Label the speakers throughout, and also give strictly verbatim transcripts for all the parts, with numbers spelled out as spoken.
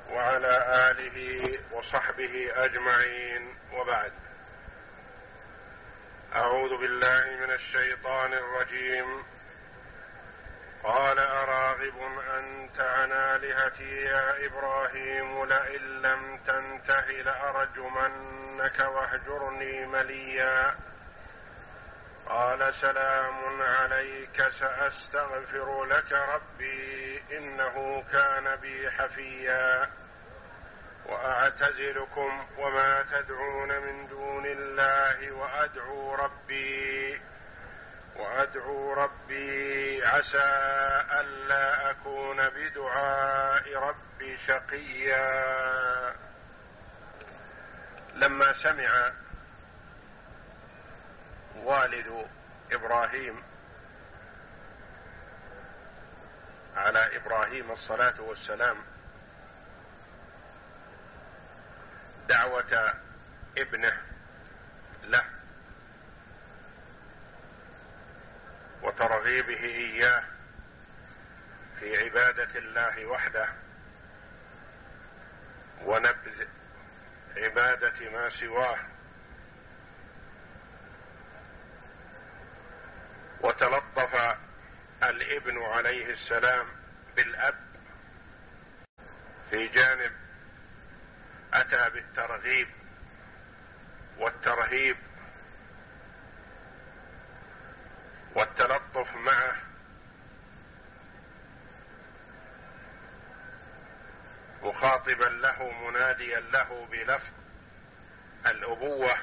Speaker 1: وعلى آله وصحبه أجمعين، وبعد. أعوذ بالله من الشيطان الرجيم. قال أراغب أنت عن آلهتي يا إبراهيم لئن لم تنته لأرجمنك واهجرني مليا قال سلام عليك سأستغفر لك ربي إنه كان بي حفيا وأعتزلكم وما تدعون من دون الله وأدعو ربي وأدعو ربي عسى ألا أكون بدعاء ربي شقيا. لما سمع والد إبراهيم على إبراهيم الصلاة والسلام دعوة ابنه له وترغيبه إياه في عبادة الله وحده ونبذ عبادة ما سواه، وتلطف الابن عليه السلام بالأب في جانب أتى بالترغيب والترهيب والتلطف معه، مخاطبا له مناديا له بلفظ الأبوة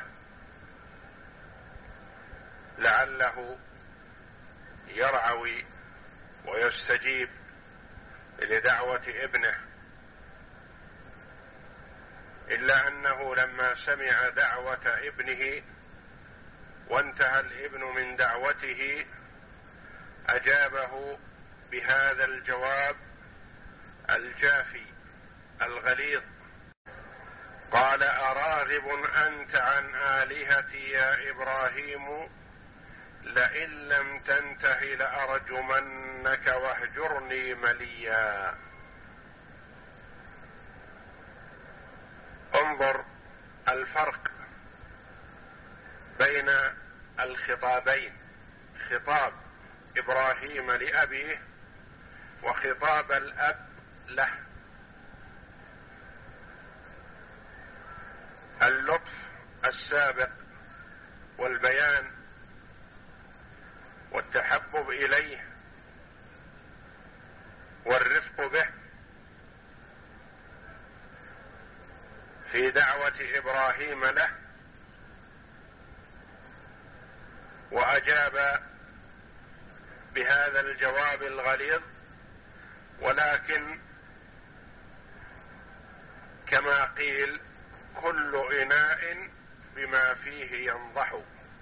Speaker 1: لعله يرعوي ويستجيب لدعوة ابنه. إلا أنه لما سمع دعوة ابنه وانتهى الابن من دعوته أجابه بهذا الجواب الجافي الغليظ. قال أراغب أنت عن آلهتي يا إبراهيم لئن لم تنته لأرجمنك واهجرني مليا. انظر الفرق بين الخطابين، خطاب إبراهيم لأبيه وخطاب الأب له. اللطف السابق والبيان والتحبب إليه والرفق به في دعوة إبراهيم له، وأجاب بهذا الجواب الغليظ، ولكن كما قيل كل إناء بما فيه ينضح.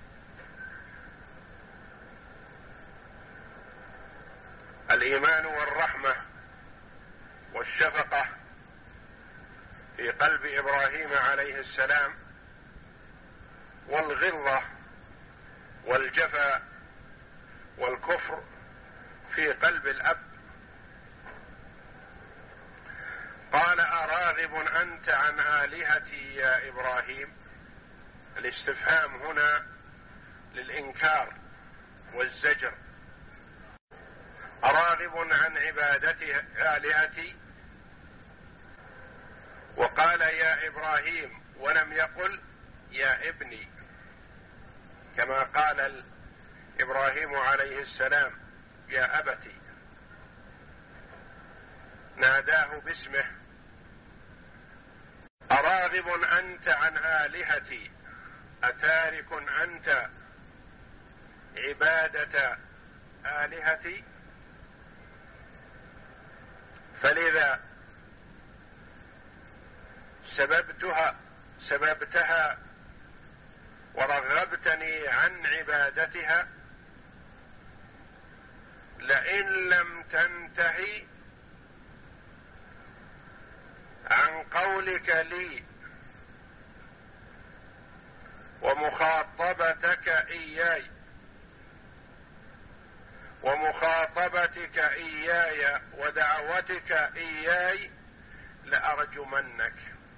Speaker 1: الإيمان والرحمة والشفقة في قلب إبراهيم عليه السلام، والغلظة والجفا والكفر في قلب الأب. قال أراغب أنت عن آلهتي يا إبراهيم. الاستفهام هنا للإنكار والزجر. أراغب عن عبادته آلهتي، وقال يا إبراهيم ولم يقل يا ابني كما قال إبراهيم عليه السلام يا أبتي، ناداه باسمه. أراغب أنت عن آلهتي، أتارك أنت عبادة آلهتي؟ فلذا سببتها سببتها ورغبتني عن عبادتها. لئن لم تنتهي عن قولك لي ومخاطبتك إياي ومخاطبتك إياي ودعوتك إياي لأرجمنك،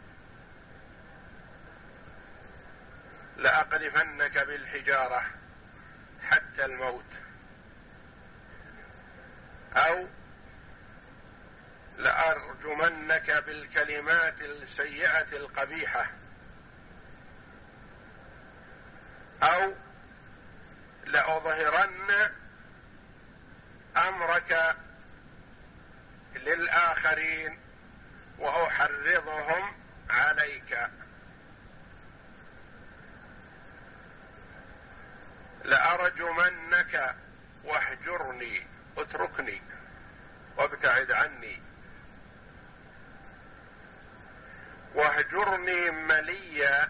Speaker 1: لأقذفنك بالحجارة حتى الموت، أو لأرجمنك بالكلمات السيئة القبيحة، أو لأظهرن أمرك للآخرين وأحرضهم عليك، لأرجمنك واهجرني، اتركني وابتعد عني، واهجرني مليا،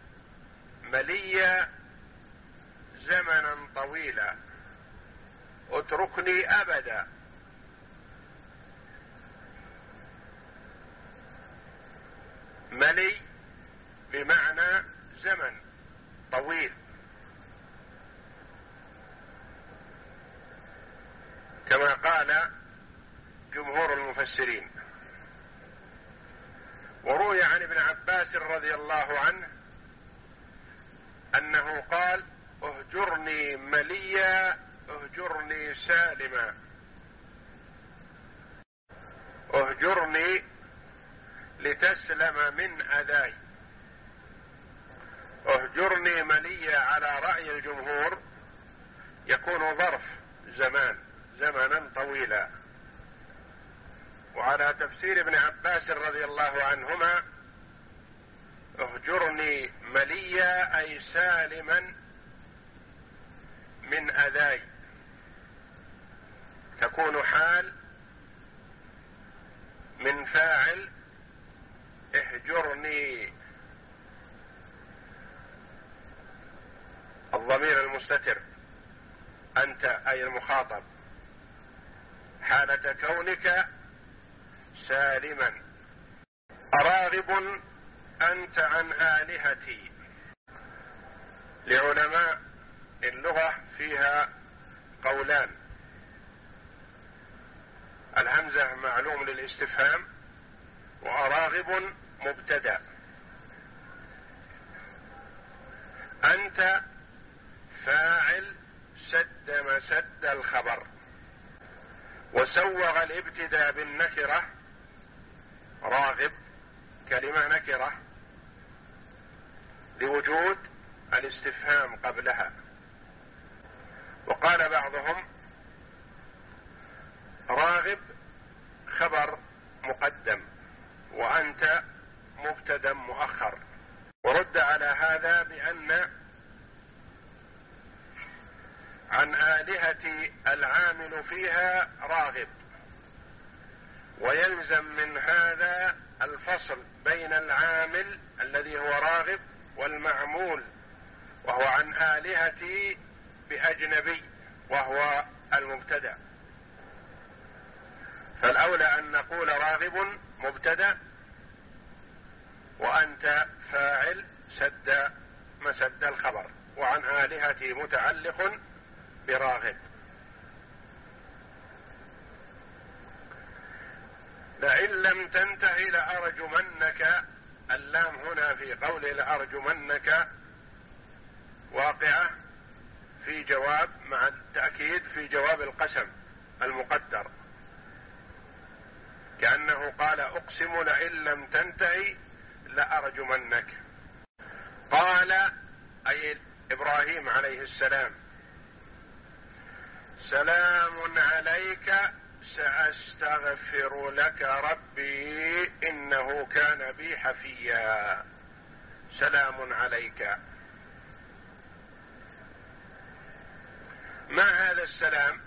Speaker 1: مليا زمنا طويلا، اتركني أبدا. ملي بمعنى زمن طويل، كما قال جمهور المفسرين. وروي عن ابن عباس رضي الله عنه أنه قال: اهجرني مليا اهجرني سالما، اهجرني لتسلم من أذاي. اهجرني مليا على رأي الجمهور يكون ظرف زمان، زمنا طويلا. وعلى تفسير ابن عباس رضي الله عنهما: اهجرني مليا أي سالما من أذاي، تكون حال من فاعل اهجرني، الضمير المستتر أنت أي المخاطب، حالة كونك سالما. أراغب أنت عن آلهتي. لعلماء اللغة فيها قولان: الهمزة معلوم للاستفهام، وأراغب مبتدأ. أنت فاعل سد مسد الخبر، وسوغ الابتداء بالنكرة، راغب كلمة نكرة لوجود الاستفهام قبلها. وقال بعضهم: راغب خبر مقدم، وأنت مبتدأ مؤخر. ورد على هذا بأن عن آلهتي العامل فيها راغب، ويلزم من هذا الفصل بين العامل الذي هو راغب والمعمول، وهو عن آلهتي بأجنبي وهو المبتدأ. فالأولى أن نقول راغب مبتدأ، وأنت فاعل سد مسد الخبر، وعن آلهتي متعلق براغب. لئن لم تنتهي لأرجمنك. اللام هنا في قول لأرجمنك واقعة في جواب، مع التأكيد في جواب القسم المقدر، كأنه قال: أقسم لئن لم تنتهي لأرجمنك. قال أي إبراهيم عليه السلام: سلام عليك سأستغفر لك ربي إنه كان بي حفيا. سلام عليك. ما هذا السلام؟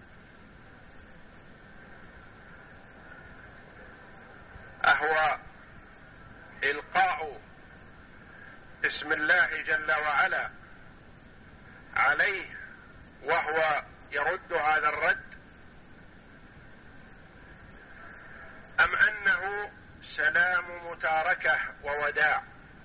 Speaker 1: أهو إلقاء اسم الله جل وعلا عليه وهو يرد هذا الرد، أم أنه سلام متاركة ووداع؟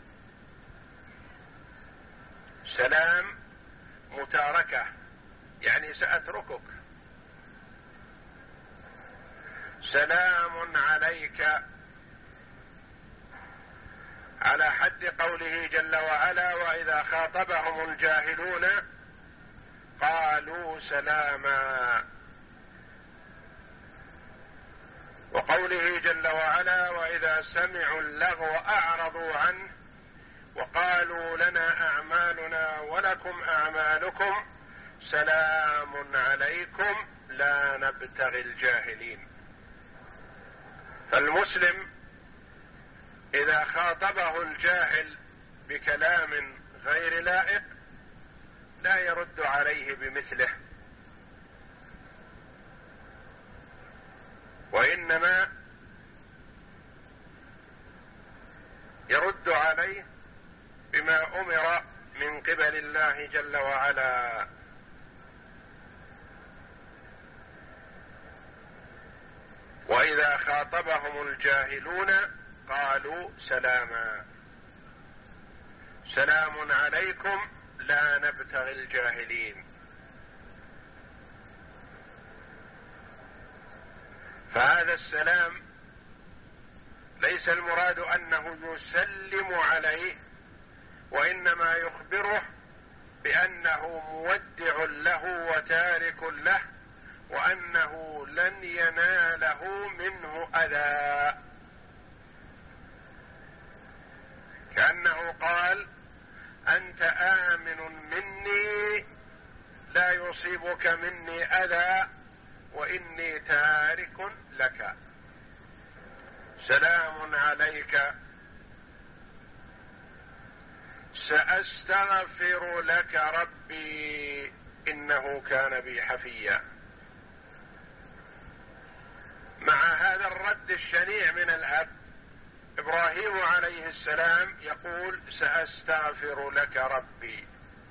Speaker 1: سلام متاركة يعني سأتركك. سلام عليك رد قوله جل وعلا وإذا خاطبهم الجاهلون قالوا سلاما، وقوله جل وعلا وإذا سمعوا اللغو أعرضوا عنه وقالوا لنا أعمالنا ولكم أعمالكم سلام عليكم لا نبتغي الجاهلين. فالمسلم إذا خاطبه الجاهل بكلام غير لائق لا يرد عليه بمثله، وإنما يرد عليه بما أمر من قبل الله جل وعلا. وإذا خاطبهم الجاهلون قالوا سلاما، سلام عليكم لا نبتغي الجاهلين. فهذا السلام ليس المراد أنه يسلم عليه، وإنما يخبره بأنه مودع له وتارك له، وأنه لن يناله منه أذى، كأنه قال أنت آمن مني لا يصيبك مني أذى وإني تارك لك، سلام عليك سأستغفر لك ربي إنه كان بي حفيا. مع هذا الرد الشنيع من الأب، إبراهيم عليه السلام يقول سأستغفر لك ربي،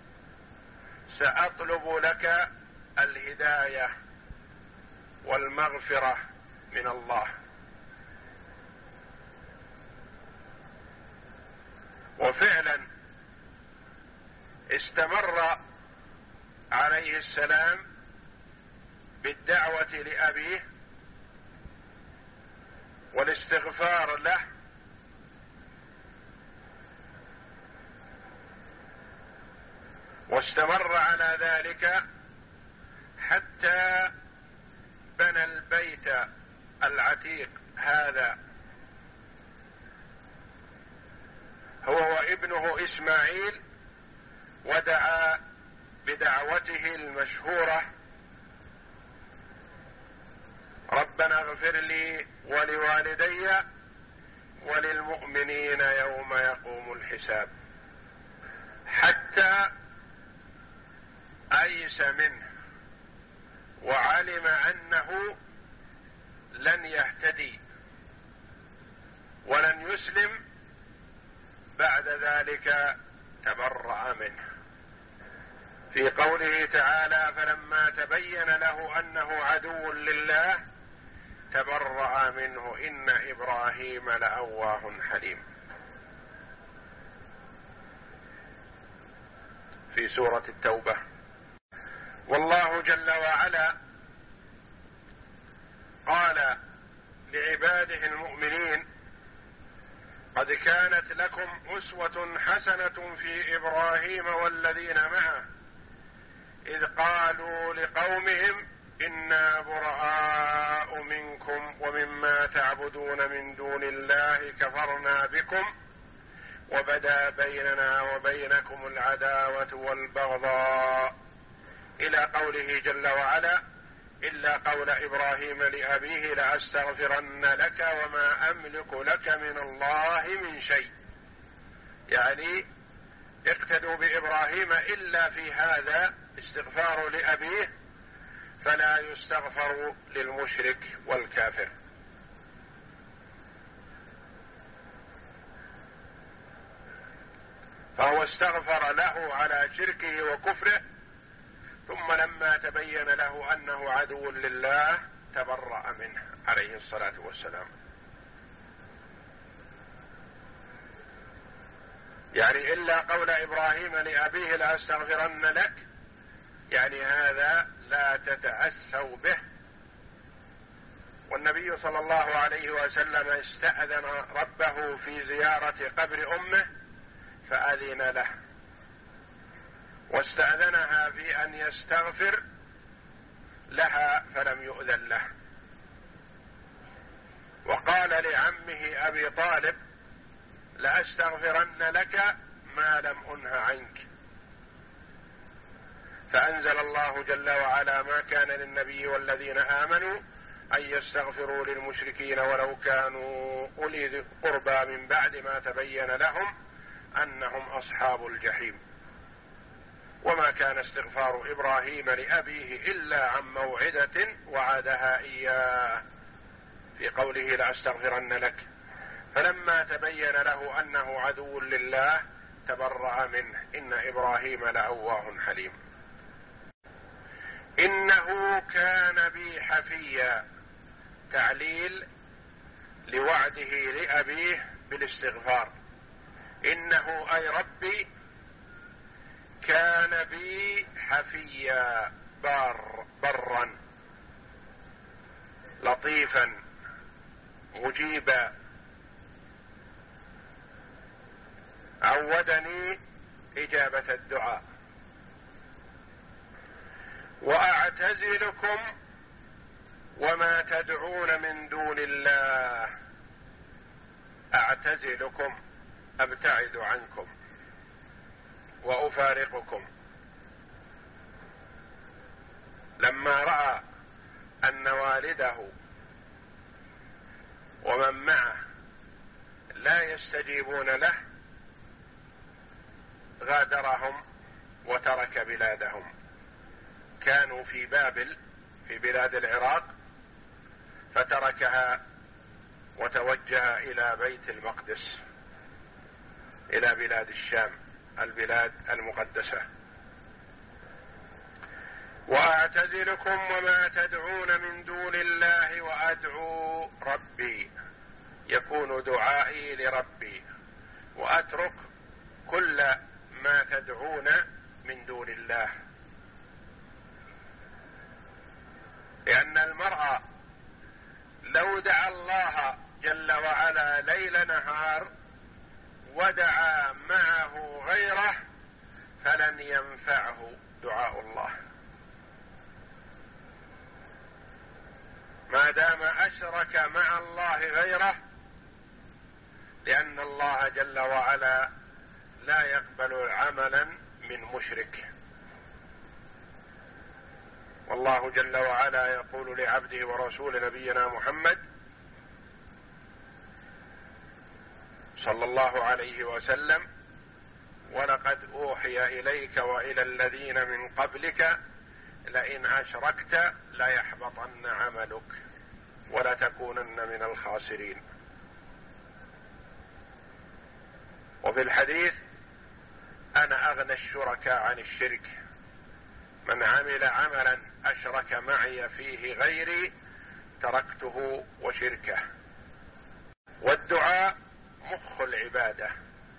Speaker 1: سأطلب لك الهداية والمغفرة من الله. وفعلا استمر عليه السلام بالدعوة لأبيه والاستغفار له، واستمر على ذلك حتى بنى البيت العتيق هذا هو وابنه إسماعيل، ودعا بدعوته المشهورة ربنا اغفر لي ولوالدي وللمؤمنين يوم يقوم الحساب، حتى أيس منه وعلم أنه لن يهتدي ولن يسلم، بعد ذلك تبرأ منه في قوله تعالى فلما تبين له أنه عدو لله تبرأ منه إن إبراهيم لأواه حليم في سورة التوبة. والله جل وعلا قال لعباده المؤمنين قد كانت لكم أسوة حسنة في إبراهيم والذين معه إذ قالوا لقومهم إنا براء منكم ومما تعبدون من دون الله كفرنا بكم وبدا بيننا وبينكم العداوة والبغضاء إلى قوله جل وعلا إلا قول إبراهيم لأبيه لأستغفرن لك وما أملك لك من الله من شيء، يعني اقتدوا بإبراهيم إلا في هذا استغفار لأبيه، فلا يستغفر للمشرك والكافر. فهو استغفر له على شركه وكفره، ثم لما تبين له أنه عدو لله تبرأ منه عليه الصلاة والسلام. يعني إلا قول إبراهيم لأبيه لأستغفرن لك، يعني هذا لا تتأسوا به. والنبي صلى الله عليه وسلم استأذن ربه في زيارة قبر أمه فأذن له، واستأذنها في أن يستغفر لها فلم يؤذن له، وقال لعمه أبي طالب: لأستغفرن لك ما لم أنه عنك. فأنزل الله جل وعلا: ما كان للنبي والذين آمنوا أن يستغفروا للمشركين ولو كانوا أولي قربى من بعد ما تبين لهم أنهم أصحاب الجحيم. وما كان استغفار إبراهيم لأبيه إلا عن موعدة وعدها إياه، في قوله: لأستغفرن لك. فلما تبين له أنه عدو لله تبرأ منه، إن إبراهيم لأواه حليم. إنه كان بي حفيا، تعليل لوعده لأبيه بالاستغفار. إنه أي ربي كان بي حفيا، بار برا لطيفا مجيبا، عودني إجابة الدعاء. وأعتزلكم وما تدعون من دون الله، أعتزلكم أبتعد عنكم وأفارقكم. لما رأى أن والده ومن معه لا يستجيبون له غادرهم وترك بلادهم. كانوا في بابل في بلاد العراق، فتركها وتوجه إلى بيت المقدس، إلى بلاد الشام، البلاد المقدسة. وأعتزلكم وما تدعون من دون الله وأدعو ربي، يكون دعائي لربي، وأترك كل ما تدعون من دون الله. لأن المرء لو دعا الله جل وعلا ليل نهار ودعا معه غيره فلن ينفعه دعاء الله، ما دام أشرك مع الله غيره، لأن الله جل وعلا لا يقبل عملا من مشرك. والله جل وعلا يقول لعبده ورسول نبينا محمد صلى الله عليه وسلم: ولقد أوحي إليك وإلى الذين من قبلك لئن أشركت ليحبطن عملك ولتكونن من الخاسرين. وفي الحديث: أنا أغنى الشركاء عن الشرك، من عمل عملا أشرك معي فيه غيري تركته وشركه. والدعاء مخ العبادة،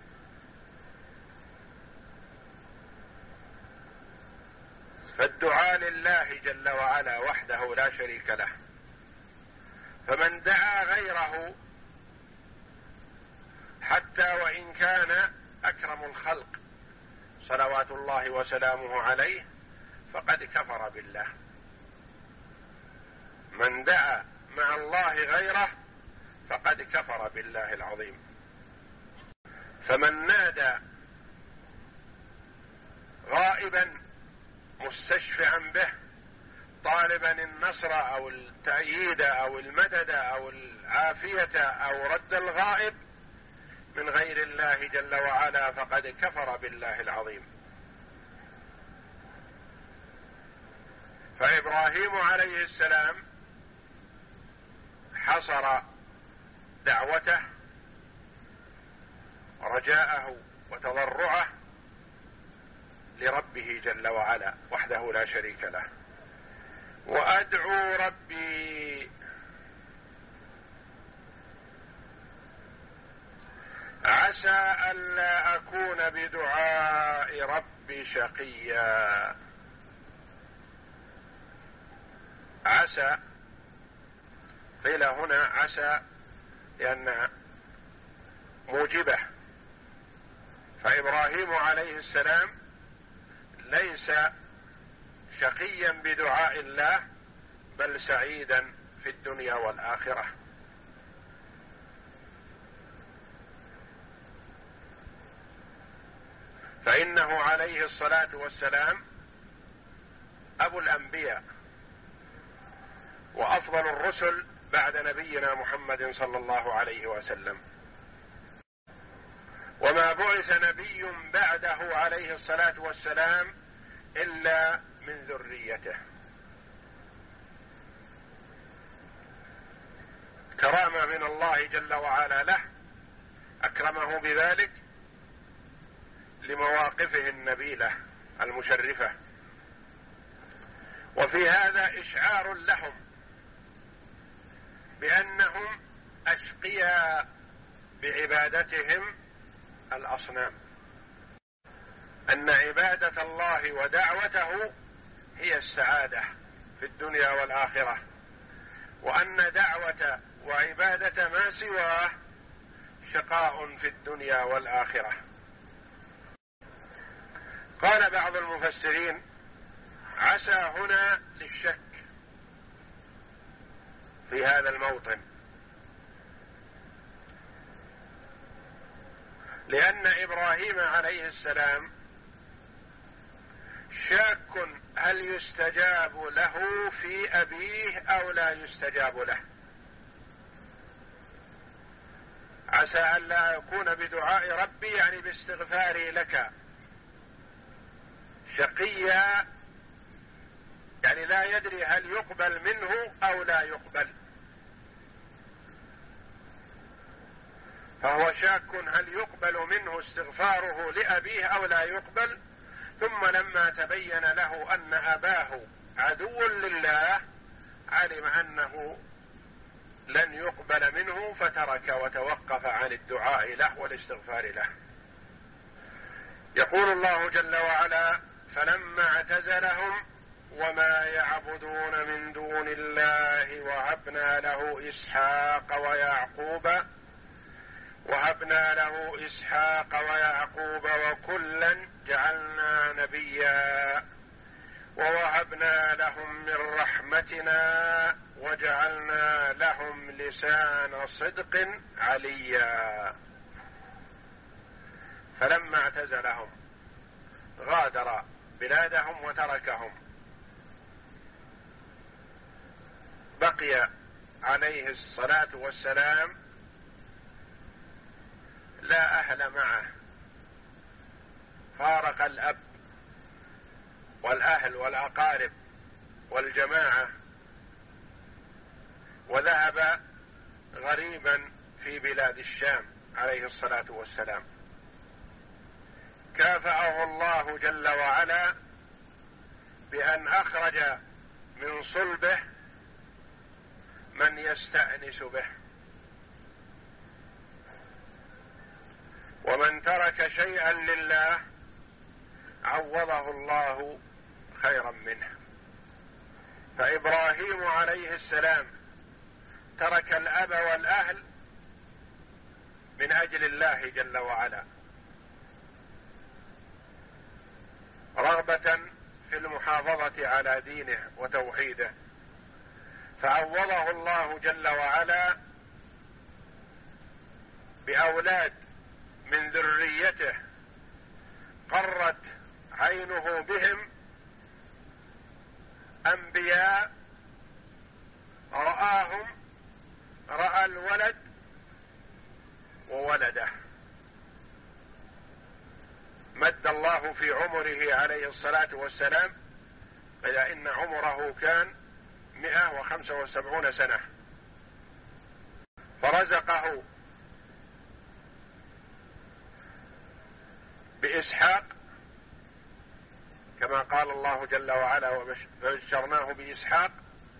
Speaker 1: فالدعاء لله جل وعلا وحده لا شريك له، فمن دعا غيره حتى وإن كان أكرم الخلق صلوات الله وسلامه عليه فقد كفر بالله. من دعا مع الله غيره فقد كفر بالله العظيم. فمن نادى غائبا مستشفعا به طالبا النصر أو التأييد أو المدد أو العافية أو رد الغائب من غير الله جل وعلا فقد كفر بالله العظيم. فإبراهيم عليه السلام حصر دعوته ورجاءه وتضرعه لربه جل وعلا وحده لا شريك له. وأدعو ربي، عسى ألا أكون بدعاء ربي شقيا. عسى قيل هنا عسى لأن موجبة فإبراهيم عليه السلام ليس شقيا بدعاء الله بل سعيدا في الدنيا والآخرة. فإنه عليه الصلاة والسلام أبو الأنبياء وأفضل الرسل بعد نبينا محمد صلى الله عليه وسلم، وما بعث نبي بعده عليه الصلاة والسلام إلا من ذريته. كرامة من الله جل وعلا له، أكرمه بذلك لمواقفه النبيلة المشرفة، وفي هذا إشعار لهم بأنهم أشقياء بعبادتهم الأصنام، أن عبادة الله ودعوته هي السعادة في الدنيا والآخرة، وأن دعوة وعبادة ما سواه شقاء في الدنيا والآخرة. قال بعض المفسرين: عسى هنا للشك في هذا الموطن، لأن إبراهيم عليه السلام شاك هل يستجاب له في أبيه أو لا يستجاب له. عسى أن لا يكون بدعاء ربي يعني باستغفاري لك شقيا، يعني لا يدري هل يقبل منه أو لا يقبل، فهو شاك هل يقبل منه استغفاره لأبيه أو لا يقبل. ثم لما تبين له أن أباه عدو لله علم أنه لن يقبل منه، فترك وتوقف عن الدعاء له والاستغفار له. يقول الله جل وعلا: فلما اعتزلهم وما يعبدون من دون الله وهبنا له إسحاق ويعقوب وهبنا له إسحاق ويعقوب وكلا جعلنا نبيا ووهبنا لهم من رحمتنا وجعلنا لهم لسان صدق عليا. فلما اعتزلهم غادر بلادهم وتركهم، بقي عليه الصلاة والسلام لا أهل معه، فارق الأب والأهل والأقارب والجماعة وذهب غريبا في بلاد الشام عليه الصلاة والسلام. كافأه الله جل وعلا بأن أخرج من صلبه من يستأنس به، ومن ترك شيئا لله عوضه الله خيرا منه. فإبراهيم عليه السلام ترك الأب والأهل من أجل الله جل وعلا، رغبة في المحافظة على دينه وتوحيده، فعوضه الله جل وعلا بأولاد من ذريته قرت عينه بهم، أنبياء رآهم، رأى الولد وولده. مد الله في عمره عليه الصلاة والسلام إلى إن عمره كان مئة وخمسة وسبعون سنة، فرزقه بإسحاق كما قال الله جل وعلا: وبشرناه بإسحاق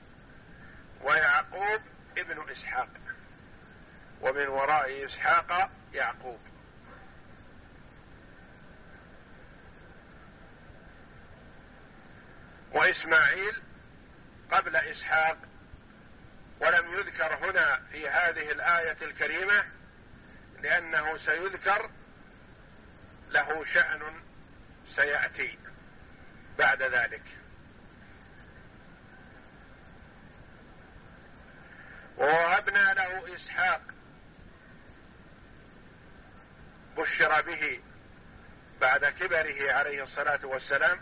Speaker 1: ويعقوب ابن إسحاق ومن وراء إسحاق يعقوب. وإسماعيل قبل إسحاق، ولم يذكر هنا في هذه الآية الكريمة لأنه سيذكر له شأن سيأتي بعد ذلك. ووهبنا له إسحاق بشر به بعد كبره عليه الصلاة والسلام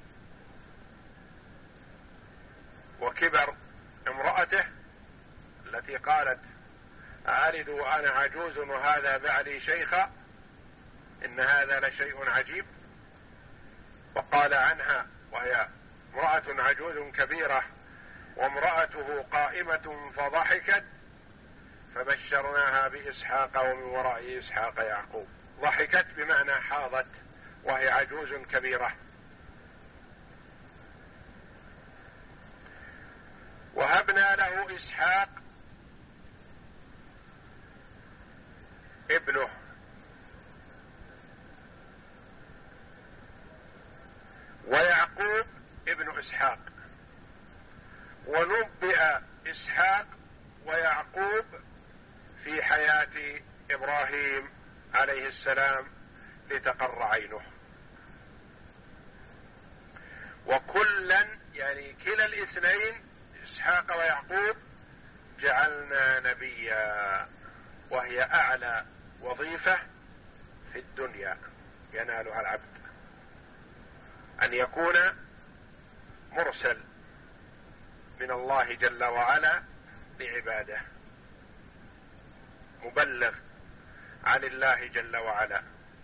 Speaker 1: وكبر امرأته التي قالت أعرض وأنا عجوز وهذا بعلي شيخا إن هذا لشيء عجيب. وقال عنها وهي امرأة عجوز كبيرة وامرأته قائمة فضحكت فبشرناها بإسحاق ومن وراء إسحاق يعقوب. ضحكت بمعنى حاضت وهي عجوز كبيرة. وهبنا له إسحاق ابنه ويعقوب ابن إسحاق. ونبئ إسحاق ويعقوب في حياة إبراهيم عليه السلام لتقر عينه. وكلا يعني كلا الاثنين إسحاق ويعقوب جعلنا نبيا، وهي أعلى وظيفة في الدنيا ينالها العبد، أن يكون مرسل من الله جل وعلا لعباده، مبلغ عن الله جل وعلا.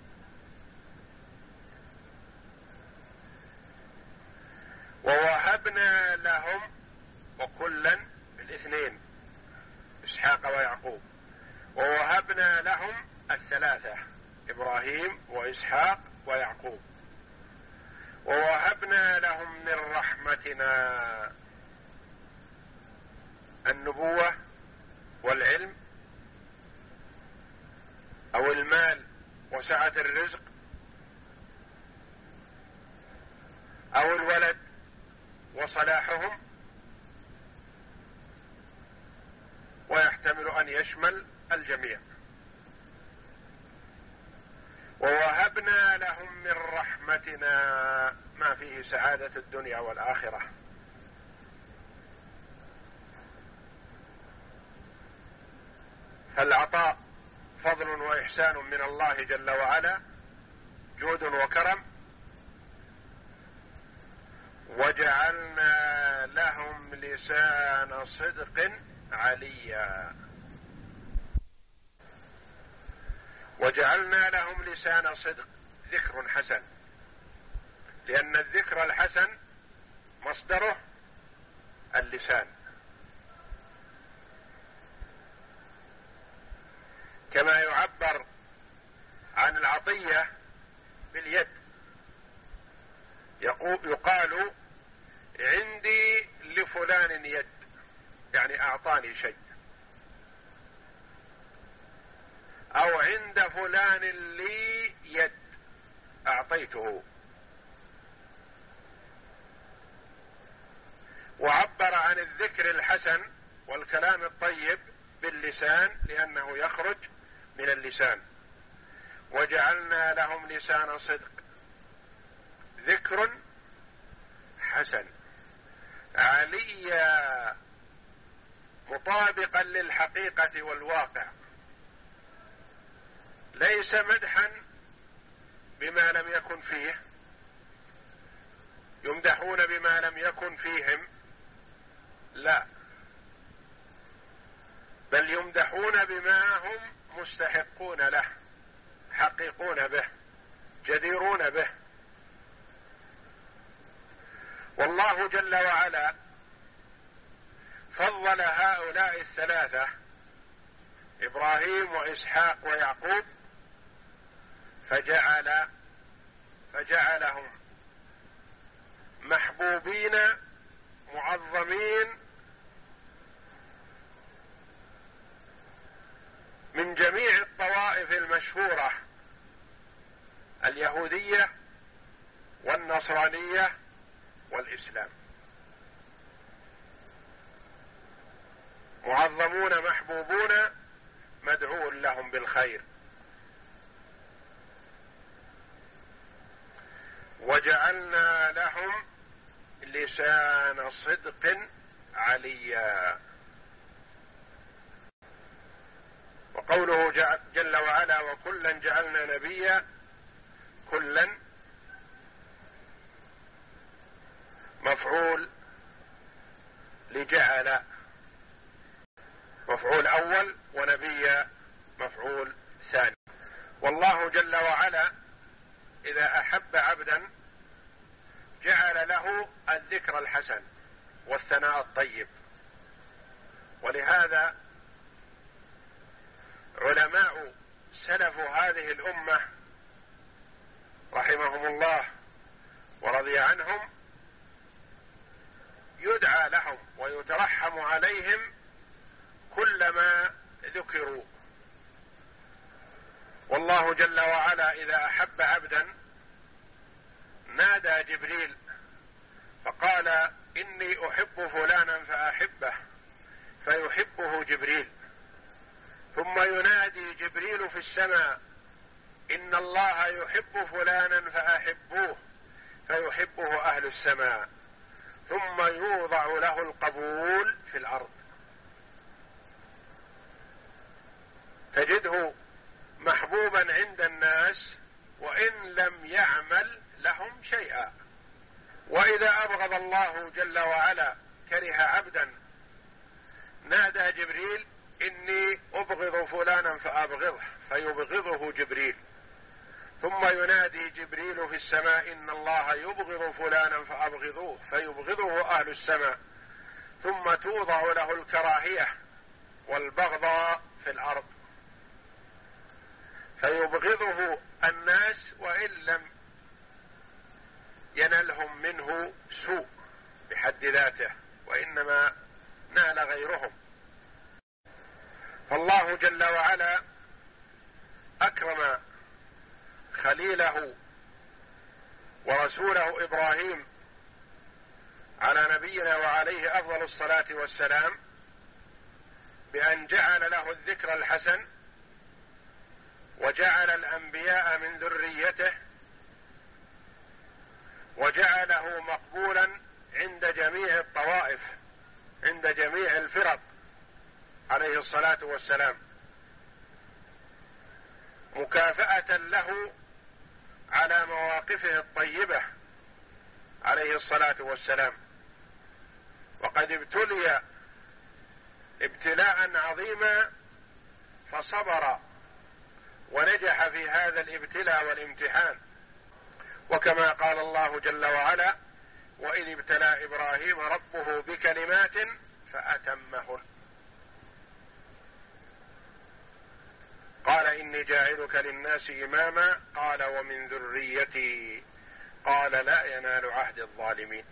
Speaker 1: ووهبنا لهم وكلا الاثنين إسحاق ويعقوب، ووهبنا لهم الثلاثة إبراهيم وإسحاق ويعقوب. ووهبنا لهم من رحمتنا النبوة والعلم أو المال وسعة الرزق أو الولد وصلاحهم، ويحتمل أن يشمل الجميع. ووهبنا لهم من رحمتنا ما فيه سعادة الدنيا والآخرة. فالعطاء فضل وإحسان من الله جل وعلا، جود وكرم. وجعلنا لهم لسان صدق عليا، وجعلنا لهم لسان صدق ذكر حسن، لأن الذكر الحسن مصدره اللسان، كما يعبر عن العطية باليد، يقال عندي لفلان يد، يعني أعطاني شيء، أو عند فلان لي يد أعطيته. وعبر عن الذكر الحسن والكلام الطيب باللسان لأنه يخرج من اللسان. وجعلنا لهم لسان صدق ذكر حسن عليا مطابقا للحقيقة والواقع، ليس مدحا بما لم يكن فيه، يمدحون بما لم يكن فيهم، لا، بل يمدحون بما هم مستحقون له، حقيقون به، جديرون به. والله جل وعلا فضل هؤلاء الثلاثة إبراهيم وإسحاق ويعقوب، فجعل فجعلهم محبوبين معظمين من جميع الطوائف المشهورة، اليهودية والنصرانية والإسلام، معظمون محبوبون مدعو لهم بالخير. وجعلنا لهم لسان صدق عليا. وقوله جل وعلا وكلا جعلنا نبيا، كلا مفعول لجعل، مفعول أول، ونبيا مفعول ثاني. والله جل وعلا إذا أحب عبدا جعل له الذكر الحسن والثناء الطيب. ولهذا علماء سلف هذه الأمة رحمهم الله ورضي عنهم يدعى لهم ويترحم عليهم كلما ذكروا. والله جل وعلا إذا أحب عبدا نادى جبريل فقال إني أحب فلانا فأحبه، فيحبه جبريل، ثم ينادي جبريل في السماء إن الله يحب فلانا فأحبوه، فيحبه أهل السماء، ثم يوضع له القبول في الأرض، تجده محبوبا عند الناس وإن لم يعمل لهم شيئا. وإذا أبغض الله جل وعلا كره عبدا نادى جبريل إني أبغض فلانا فأبغضه، فيبغضه جبريل، ثم ينادي جبريل في السماء إن الله يبغض فلانا فأبغضوه، فيبغضه أهل السماء، ثم توضع له الكراهية والبغضاء في الأرض، فيبغضه الناس وإن لم ينلهم منه سوء بحد ذاته، وإنما نال غيرهم. فالله جل وعلا أكرم خليله ورسوله إبراهيم على نبينا وعليه أفضل الصلاة والسلام بأن جعل له الذكر الحسن، وجعل الأنبياء من ذريته، وجعله مقبولا عند جميع الطوائف، عند جميع الفرق عليه الصلاة والسلام، مكافأة له على مواقفه الطيبة عليه الصلاة والسلام. وقد ابتلي ابتلاء عظيما فصبر ونجح في هذا الابتلاء والامتحان، وكما قال الله جل وعلا وإذ ابتلى إبراهيم ربه بكلمات فأتمهن، قال إني جاعلك للناس إماما، قال ومن ذريتي، قال لا ينال عهد الظالمين.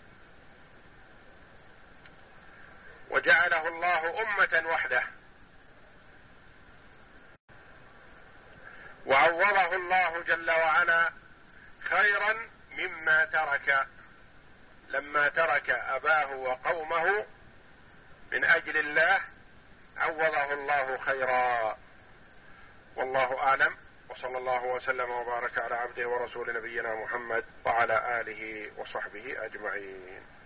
Speaker 1: وجعله الله أمة وحده، وعوضه الله جل وعلا خيرا مما ترك، لما ترك أباه وقومه من أجل الله عوضه الله خيرا. والله أعلم، وصلى الله وسلم وبارك على عبده ورسول نبينا محمد وعلى آله وصحبه أجمعين.